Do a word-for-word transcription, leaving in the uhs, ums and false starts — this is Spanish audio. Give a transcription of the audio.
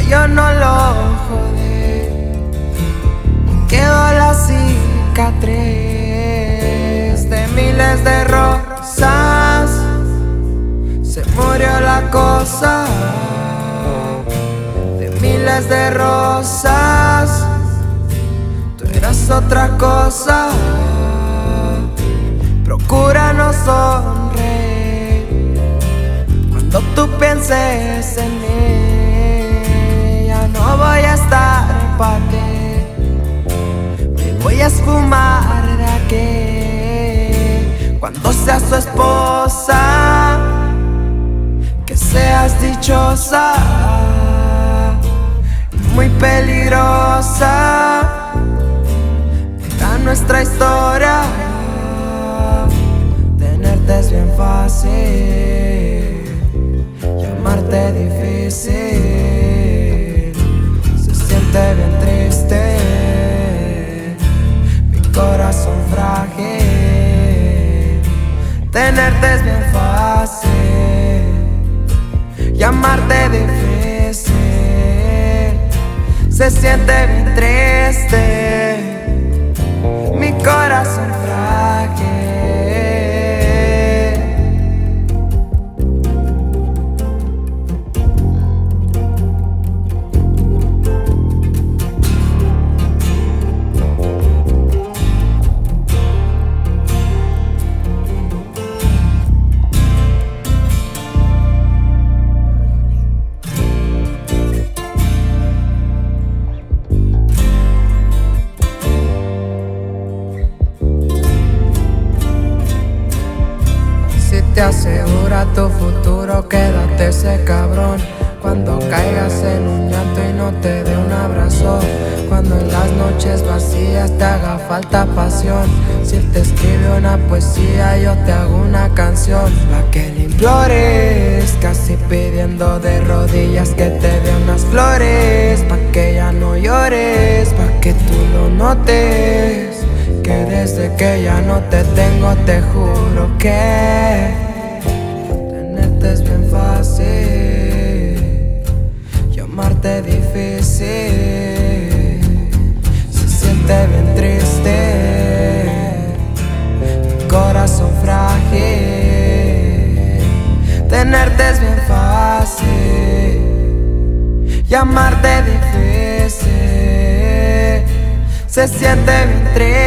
yo no lo jodí. Quedó la cicatriz de miles de rosas. Se murió la cosa de miles de rosas. Tú eras otra cosa. Procura no sonreír cuando tú pienses en mí. Ya no voy a estar para ti. Me voy a esfumar de aquí. Cuando seas su esposa, que seas dichosa. Muy peligrosa era nuestra historia. Tenerte es bien fácil, llamarte difícil. Se siente bien triste, mi corazón frágil. Tenerte es bien fácil, llamarte difícil. Se siente bien triste, mi corazón frágil. Te asegura tu futuro, quédate ese cabrón. Cuando caigas en un llanto y no te dé un abrazo. Cuando en las noches vacías te haga falta pasión. Si él te escribe una poesía, yo te hago una canción. Pa' que le implores, casi pidiendo de rodillas que te dé unas flores. Pa' que ya no llores, pa' que tú lo notes. Que desde que ya no te tengo, te juro que es bien fácil, llamarte difícil. Se siente bien triste, mi corazón frágil. Tenerte es bien fácil, llamarte difícil. Se siente bien triste.